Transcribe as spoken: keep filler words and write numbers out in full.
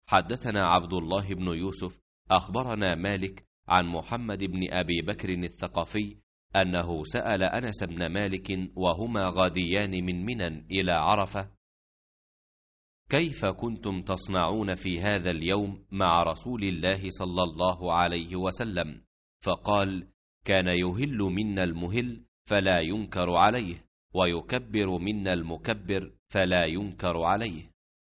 حدثنا عبد الله بن يوسف أخبرنا مالك عن محمد بن أبي بكر الثقفي أنه سأل أنس بن مالك وهما غاديان من منى إلى عرفة: كيف كنتم تصنعون في هذا اليوم مع رسول الله صلى الله عليه وسلم؟ فقال: كان يهل منا المهل فلا ينكر عليه، ويكبر منا المكبر فلا ينكر عليه.